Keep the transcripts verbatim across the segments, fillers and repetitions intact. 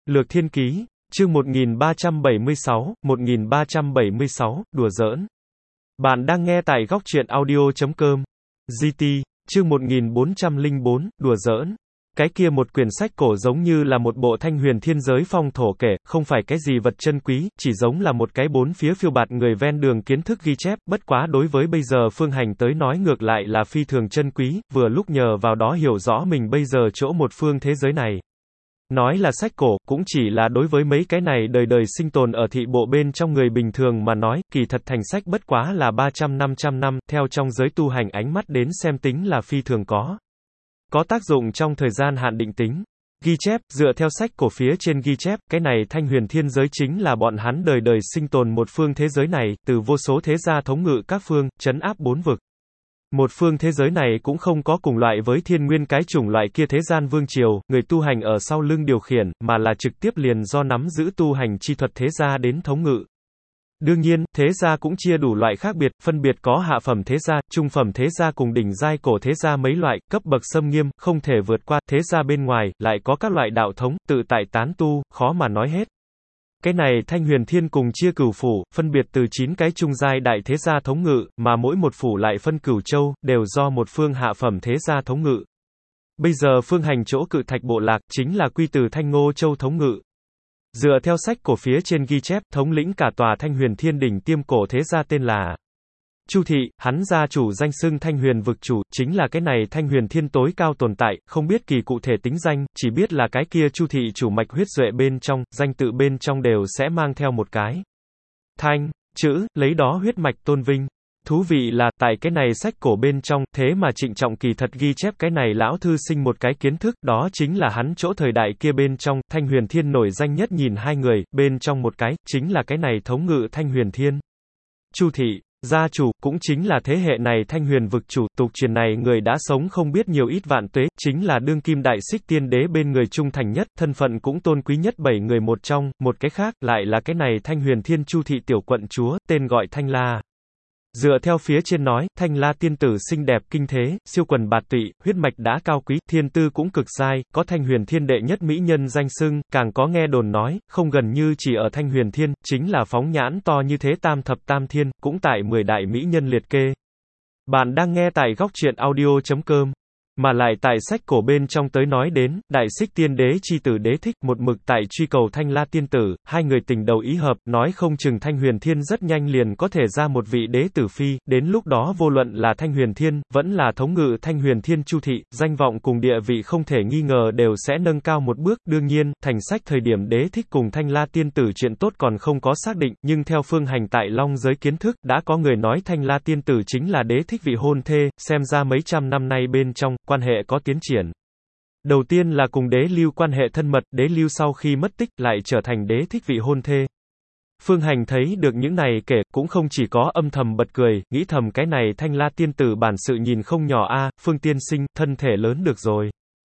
Lược Thiên Ký, chương một nghìn ba trăm bảy mươi sáu, một nghìn ba trăm bảy mươi sáu, đùa giỡn. Bạn đang nghe tại góc truyện audio chấm com. giê tê, chương một nghìn bốn trăm lẻ bốn, đùa giỡn. Cái kia một quyển sách cổ giống như là một bộ Thanh Huyền Thiên Giới phong thổ kể, không phải cái gì vật chân quý, chỉ giống là một cái bốn phía phiêu bạt người ven đường kiến thức ghi chép, bất quá đối với bây giờ Phương Hành tới nói ngược lại là phi thường chân quý, vừa lúc nhờ vào đó hiểu rõ mình bây giờ chỗ một phương thế giới này. Nói là sách cổ, cũng chỉ là đối với mấy cái này đời đời sinh tồn ở thị bộ bên trong người bình thường mà nói, kỳ thật thành sách bất quá là ba trăm năm trăm năm, theo trong giới tu hành ánh mắt đến xem tính là phi thường có. Có tác dụng trong thời gian hạn định tính. Ghi chép, dựa theo sách cổ phía trên ghi chép, cái này Thanh Huyền Thiên Giới chính là bọn hắn đời đời sinh tồn một phương thế giới này, từ vô số thế gia thống ngự các phương, trấn áp bốn vực. Một phương thế giới này cũng không có cùng loại với thiên nguyên cái chủng loại kia thế gian vương triều, người tu hành ở sau lưng điều khiển, mà là trực tiếp liền do nắm giữ tu hành chi thuật thế gia đến thống ngự. Đương nhiên, thế gia cũng chia đủ loại khác biệt, phân biệt có hạ phẩm thế gia, trung phẩm thế gia cùng đỉnh giai cổ thế gia mấy loại, cấp bậc xâm nghiêm, không thể vượt qua, thế gia bên ngoài, lại có các loại đạo thống, tự tại tán tu, khó mà nói hết. Cái này Thanh Huyền Thiên cùng chia cửu phủ, phân biệt từ chín cái trung giai đại thế gia thống ngự, mà mỗi một phủ lại phân cửu châu, đều do một phương hạ phẩm thế gia thống ngự. Bây giờ Phương Hành chỗ Cự Thạch bộ lạc, chính là quy từ Thanh Ngô Châu thống ngự. Dựa theo sách cổ phía trên ghi chép, thống lĩnh cả tòa Thanh Huyền Thiên đỉnh tiêm cổ thế gia tên là Chu Thị, hắn gia chủ danh xưng Thanh Huyền vực chủ, chính là cái này Thanh Huyền Thiên tối cao tồn tại, không biết kỳ cụ thể tính danh, chỉ biết là cái kia Chu Thị chủ mạch huyết duệ bên trong, danh tự bên trong đều sẽ mang theo một cái Thanh chữ, lấy đó huyết mạch tôn vinh. Thú vị là, tại cái này sách cổ bên trong, thế mà trịnh trọng kỳ thật ghi chép cái này lão thư sinh một cái kiến thức, đó chính là hắn chỗ thời đại kia bên trong, Thanh Huyền Thiên nổi danh nhất nhìn hai người, bên trong một cái, chính là cái này thống ngự Thanh Huyền Thiên. Chu Thị, gia chủ, cũng chính là thế hệ này Thanh Huyền vực chủ, tục truyền này người đã sống không biết nhiều ít vạn tuế, chính là đương kim đại xích tiên đế bên người trung thành nhất, thân phận cũng tôn quý nhất bảy người một trong, một cái khác, lại là cái này Thanh Huyền Thiên Chu Thị tiểu quận chúa, tên gọi Thanh La. Dựa theo phía trên nói, Thanh La tiên tử xinh đẹp kinh thế, siêu quần bạt tụy, huyết mạch đã cao quý, thiên tư cũng cực giai, có Thanh Huyền Thiên đệ nhất mỹ nhân danh xưng, càng có nghe đồn nói, không gần như chỉ ở Thanh Huyền Thiên, chính là phóng nhãn to như thế tam thập tam thiên, cũng tại mười đại mỹ nhân liệt kê. Bạn đang nghe tại góc truyện audio chấm com. Mà lại tại sách cổ bên trong tới nói đến, đại xích tiên đế chi tử Đế Thích, một mực tại truy cầu Thanh La tiên tử, hai người tình đầu ý hợp, nói không chừng Thanh Huyền Thiên rất nhanh liền có thể ra một vị đế tử phi, đến lúc đó vô luận là Thanh Huyền Thiên, vẫn là thống ngự Thanh Huyền Thiên Chu Thị, danh vọng cùng địa vị không thể nghi ngờ đều sẽ nâng cao một bước, đương nhiên, thành sách thời điểm Đế Thích cùng Thanh La tiên tử chuyện tốt còn không có xác định, nhưng theo Phương Hành tại Long giới kiến thức, đã có người nói Thanh La tiên tử chính là Đế Thích vị hôn thê, xem ra mấy trăm năm nay bên trong, quan hệ có tiến triển. Đầu tiên là cùng Đế Lưu quan hệ thân mật, Đế Lưu sau khi mất tích, lại trở thành Đế Thích vị hôn thê. Phương Hành thấy được những này kể, cũng không chỉ có âm thầm bật cười, nghĩ thầm cái này Thanh La tiên tử bản sự nhìn không nhỏ a, Phương tiên sinh, thân thể lớn được rồi.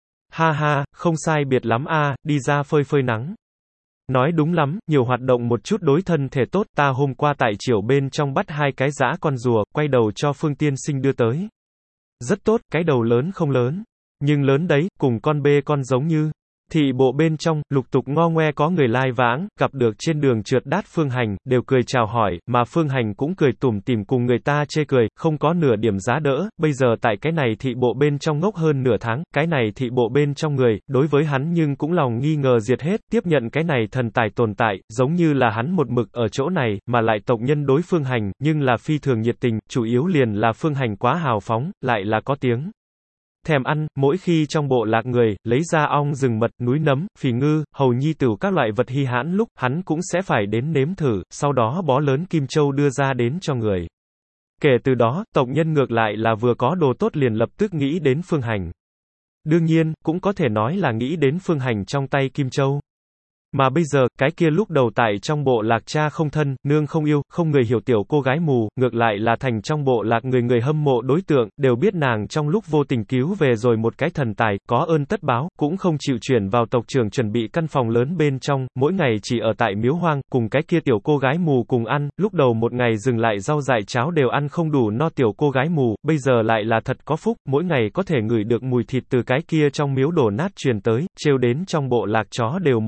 Ha ha, không sai biệt lắm a, đi ra phơi phơi nắng. Nói đúng lắm, nhiều hoạt động một chút đối thân thể tốt, ta hôm qua tại triều bên trong bắt hai cái dã con rùa, quay đầu cho Phương tiên sinh đưa tới. Rất tốt, cái đầu lớn không lớn, nhưng lớn đấy, cùng con bê con giống như. Thị bộ bên trong, lục tục ngo ngoe có người lai vãng, gặp được trên đường trượt đát Phương Hành, đều cười chào hỏi, mà Phương Hành cũng cười tủm tỉm cùng người ta chê cười, không có nửa điểm giá đỡ, bây giờ tại cái này thị bộ bên trong ngốc hơn nửa tháng, cái này thị bộ bên trong người, đối với hắn nhưng cũng lòng nghi ngờ diệt hết, tiếp nhận cái này thần tài tồn tại, giống như là hắn một mực ở chỗ này, mà lại tộc nhân đối Phương Hành, nhưng là phi thường nhiệt tình, chủ yếu liền là Phương Hành quá hào phóng, lại là có tiếng thèm ăn, mỗi khi trong bộ lạc người, lấy ra ong rừng mật, núi nấm, phỉ ngư, hầu nhi tửu các loại vật hi hãn lúc, hắn cũng sẽ phải đến nếm thử, sau đó bó lớn kim châu đưa ra đến cho người. Kể từ đó, tộc nhân ngược lại là vừa có đồ tốt liền lập tức nghĩ đến Phương Hành. Đương nhiên, cũng có thể nói là nghĩ đến Phương Hành trong tay kim châu. Mà bây giờ, cái kia lúc đầu tại trong bộ lạc cha không thân, nương không yêu, không người hiểu tiểu cô gái mù, ngược lại là thành trong bộ lạc người người hâm mộ đối tượng, đều biết nàng trong lúc vô tình cứu về rồi một cái thần tài, có ơn tất báo, cũng không chịu chuyển vào tộc trưởng chuẩn bị căn phòng lớn bên trong, mỗi ngày chỉ ở tại miếu hoang, cùng cái kia tiểu cô gái mù cùng ăn, lúc đầu một ngày dừng lại rau dại cháo đều ăn không đủ no tiểu cô gái mù, bây giờ lại là thật có phúc, mỗi ngày có thể ngửi được mùi thịt từ cái kia trong miếu đổ nát truyền tới, trêu đến trong bộ lạc chó đều mỗi ngày hướng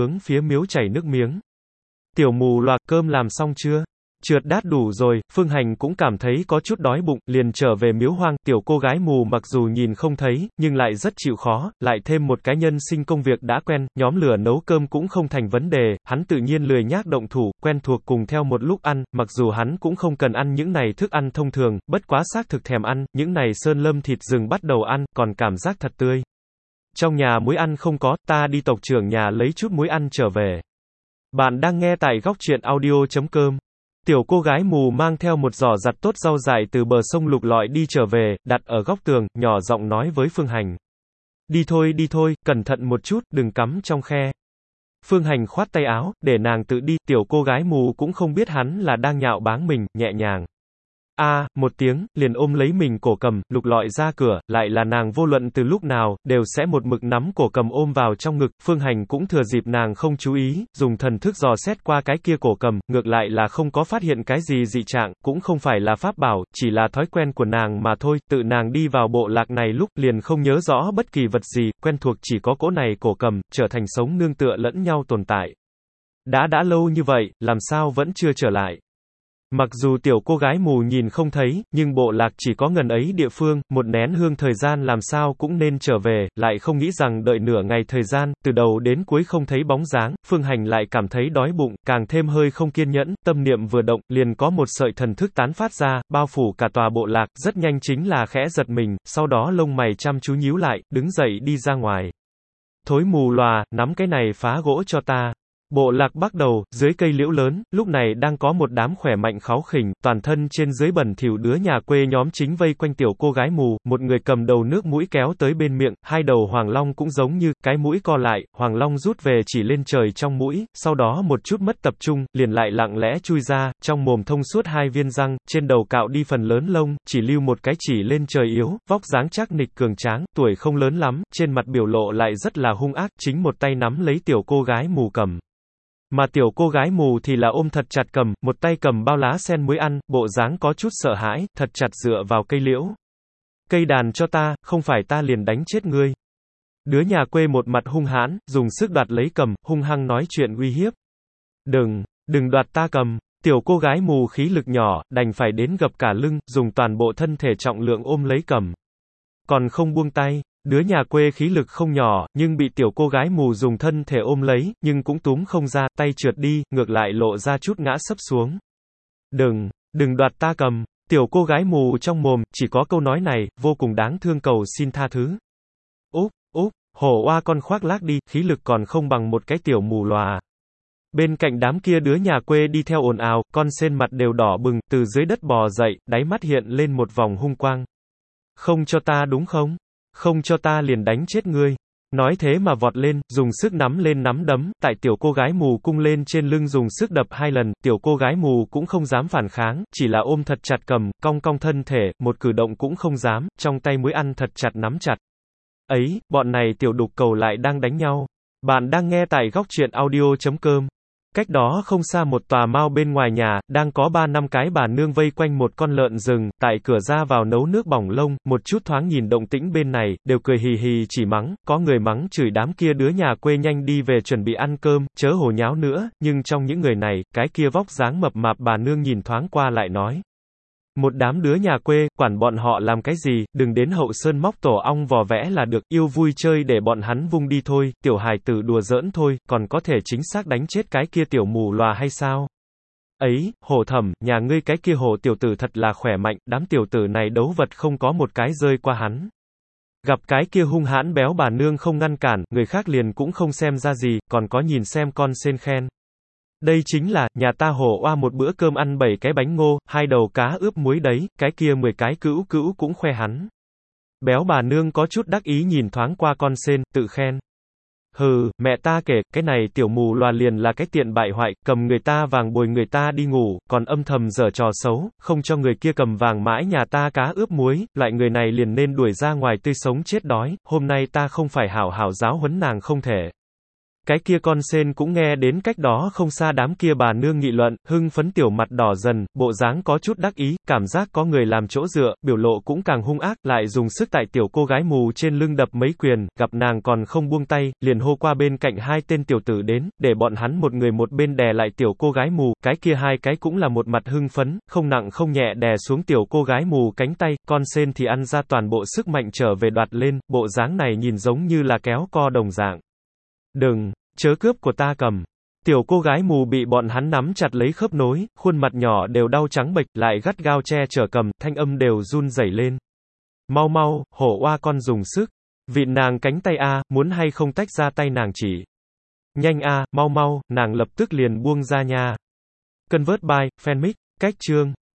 hướng phía miếu chảy nước miếng. Tiểu mù loà, cơm làm xong chưa? Trượt đát đủ rồi, Phương Hành cũng cảm thấy có chút đói bụng, liền trở về miếu hoang. Tiểu cô gái mù mặc dù nhìn không thấy, nhưng lại rất chịu khó, lại thêm một cái nhân sinh công việc đã quen, nhóm lửa nấu cơm cũng không thành vấn đề, hắn tự nhiên lười nhác động thủ, quen thuộc cùng theo một lúc ăn, mặc dù hắn cũng không cần ăn những này thức ăn thông thường, bất quá xác thực thèm ăn, những này sơn lâm thịt rừng bắt đầu ăn, còn cảm giác thật tươi. Trong nhà muối ăn không có, ta đi tộc trưởng nhà lấy chút muối ăn trở về. Bạn đang nghe tại góc truyện audio chấm com. Tiểu cô gái mù mang theo một giỏ giặt tốt rau dại từ bờ sông lục lọi đi trở về, đặt ở góc tường, nhỏ giọng nói với Phương Hành. Đi thôi đi thôi, cẩn thận một chút, đừng cắm trong khe. Phương Hành khoát tay áo, để nàng tự đi, tiểu cô gái mù cũng không biết hắn là đang nhạo báng mình, nhẹ nhàng. A, à, một tiếng, liền ôm lấy mình cổ cầm, lục lọi ra cửa, lại là nàng vô luận từ lúc nào, đều sẽ một mực nắm cổ cầm ôm vào trong ngực, Phương Hành cũng thừa dịp nàng không chú ý, dùng thần thức dò xét qua cái kia cổ cầm, ngược lại là không có phát hiện cái gì dị trạng, cũng không phải là pháp bảo, chỉ là thói quen của nàng mà thôi, tự nàng đi vào bộ lạc này lúc, liền không nhớ rõ bất kỳ vật gì, quen thuộc chỉ có cỗ này cổ cầm, trở thành sống nương tựa lẫn nhau tồn tại. Đã đã lâu như vậy, làm sao vẫn chưa trở lại? Mặc dù tiểu cô gái mù nhìn không thấy, nhưng bộ lạc chỉ có ngần ấy địa phương, một nén hương thời gian làm sao cũng nên trở về, lại không nghĩ rằng đợi nửa ngày thời gian, từ đầu đến cuối không thấy bóng dáng, Phương Hành lại cảm thấy đói bụng, càng thêm hơi không kiên nhẫn, tâm niệm vừa động, liền có một sợi thần thức tán phát ra, bao phủ cả tòa bộ lạc, rất nhanh chính là khẽ giật mình, sau đó lông mày chăm chú nhíu lại, đứng dậy đi ra ngoài. Thối mù lòa, nắm cái này phá gỗ cho ta. Bộ lạc bắt đầu, dưới cây liễu lớn, lúc này đang có một đám khỏe mạnh kháu khỉnh, toàn thân trên dưới bẩn thỉu đứa nhà quê nhóm chính vây quanh tiểu cô gái mù, một người cầm đầu nước mũi kéo tới bên miệng, hai đầu hoàng long cũng giống như, cái mũi co lại, hoàng long rút về chỉ lên trời trong mũi, sau đó một chút mất tập trung, liền lại lặng lẽ chui ra, trong mồm thông suốt hai viên răng, trên đầu cạo đi phần lớn lông, chỉ lưu một cái chỉ lên trời yếu, vóc dáng chắc nịch cường tráng, tuổi không lớn lắm, trên mặt biểu lộ lại rất là hung ác, chính một tay nắm lấy tiểu cô gái mù cầm. Mà tiểu cô gái mù thì là ôm thật chặt cầm, một tay cầm bao lá sen muối ăn, bộ dáng có chút sợ hãi, thật chặt dựa vào cây liễu. Cây đàn cho ta, không phải ta liền đánh chết ngươi. Đứa nhà quê một mặt hung hãn, dùng sức đoạt lấy cầm, hung hăng nói chuyện uy hiếp. Đừng, đừng đoạt ta cầm. Tiểu cô gái mù khí lực nhỏ, đành phải đến gập cả lưng, dùng toàn bộ thân thể trọng lượng ôm lấy cầm. Còn không buông tay. Đứa nhà quê khí lực không nhỏ, nhưng bị tiểu cô gái mù dùng thân thể ôm lấy, nhưng cũng túm không ra, tay trượt đi, ngược lại lộ ra chút ngã sấp xuống. Đừng, đừng đoạt ta cầm. Tiểu cô gái mù trong mồm, chỉ có câu nói này, vô cùng đáng thương cầu xin tha thứ. Úp, úp, hổ oa con khoác lác đi, khí lực còn không bằng một cái tiểu mù lòa. Bên cạnh đám kia đứa nhà quê đi theo ồn ào, con sên mặt đều đỏ bừng, từ dưới đất bò dậy, đáy mắt hiện lên một vòng hung quang. Không cho ta đúng không? Không cho ta liền đánh chết ngươi. Nói thế mà vọt lên, dùng sức nắm lên nắm đấm, tại tiểu cô gái mù cung lên trên lưng dùng sức đập hai lần, tiểu cô gái mù cũng không dám phản kháng, chỉ là ôm thật chặt cầm, cong cong thân thể, một cử động cũng không dám, trong tay muối ăn thật chặt nắm chặt. Ấy, bọn này tiểu đục cầu lại đang đánh nhau. Bạn đang nghe tại góc truyện audio chấm com. Cách đó không xa một tòa mao bên ngoài nhà, đang có ba năm cái bà nương vây quanh một con lợn rừng, tại cửa ra vào nấu nước bỏng lông, một chút thoáng nhìn động tĩnh bên này, đều cười hì hì chỉ mắng, có người mắng chửi đám kia đứa nhà quê nhanh đi về chuẩn bị ăn cơm, chớ hồ nháo nữa, nhưng trong những người này, cái kia vóc dáng mập mạp bà nương nhìn thoáng qua lại nói. Một đám đứa nhà quê, quản bọn họ làm cái gì, đừng đến hậu sơn móc tổ ong vò vẽ là được, yêu vui chơi để bọn hắn vung đi thôi, tiểu hài tử đùa giỡn thôi, còn có thể chính xác đánh chết cái kia tiểu mù lòa hay sao? Ấy, hổ thẩm, nhà ngươi cái kia hổ tiểu tử thật là khỏe mạnh, đám tiểu tử này đấu vật không có một cái rơi qua hắn. Gặp cái kia hung hãn béo bà nương không ngăn cản, người khác liền cũng không xem ra gì, còn có nhìn xem con sên khen. Đây chính là, nhà ta hổ oa một bữa cơm ăn bảy cái bánh ngô, hai đầu cá ướp muối đấy, cái kia mười cái cữu cữu cũng khoe hắn. Béo bà nương có chút đắc ý nhìn thoáng qua con sên, tự khen. Hừ, mẹ ta kể, cái này tiểu mù loà liền là cái tiện bại hoại, cầm người ta vàng bồi người ta đi ngủ, còn âm thầm giở trò xấu, không cho người kia cầm vàng mãi nhà ta cá ướp muối, loại người này liền nên đuổi ra ngoài tươi sống chết đói, hôm nay ta không phải hảo hảo giáo huấn nàng không thể. Cái kia con sên cũng nghe đến cách đó không xa đám kia bà nương nghị luận, hưng phấn tiểu mặt đỏ dần, bộ dáng có chút đắc ý, cảm giác có người làm chỗ dựa, biểu lộ cũng càng hung ác, lại dùng sức tại tiểu cô gái mù trên lưng đập mấy quyền, gặp nàng còn không buông tay, liền hô qua bên cạnh hai tên tiểu tử đến, để bọn hắn một người một bên đè lại tiểu cô gái mù, cái kia hai cái cũng là một mặt hưng phấn, không nặng không nhẹ đè xuống tiểu cô gái mù cánh tay, con sên thì ăn ra toàn bộ sức mạnh trở về đoạt lên, bộ dáng này nhìn giống như là kéo co đồng dạng. Đừng, chớ cướp của ta cầm. Tiểu cô gái mù bị bọn hắn nắm chặt lấy khớp nối, khuôn mặt nhỏ đều đau trắng bệch, lại gắt gao che chở cầm, thanh âm đều run rẩy lên. Mau mau, hổ oa con dùng sức. Vịn nàng cánh tay a, muốn hay không tách ra tay nàng chỉ. Nhanh a, mau mau, nàng lập tức liền buông ra nha. Convert by, fanmic, cách chương.